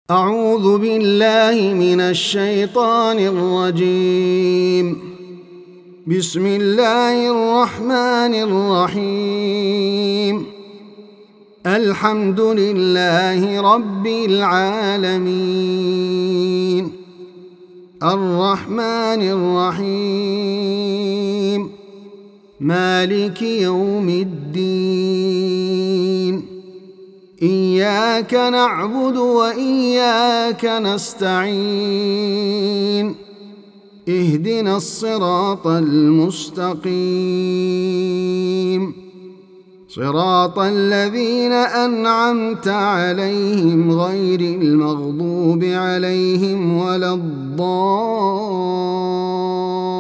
أعوذ بالله من الشيطان الرجيم. بسم الله الرحمن الرحيم. الحمد لله رب العالمين، الرحمن الرحيم، مالك يوم الدين. إياك نعبد وإياك نستعين. اهدنا الصراط المستقيم، صراط الذين أنعمت عليهم غير المغضوب عليهم ولا الضالين.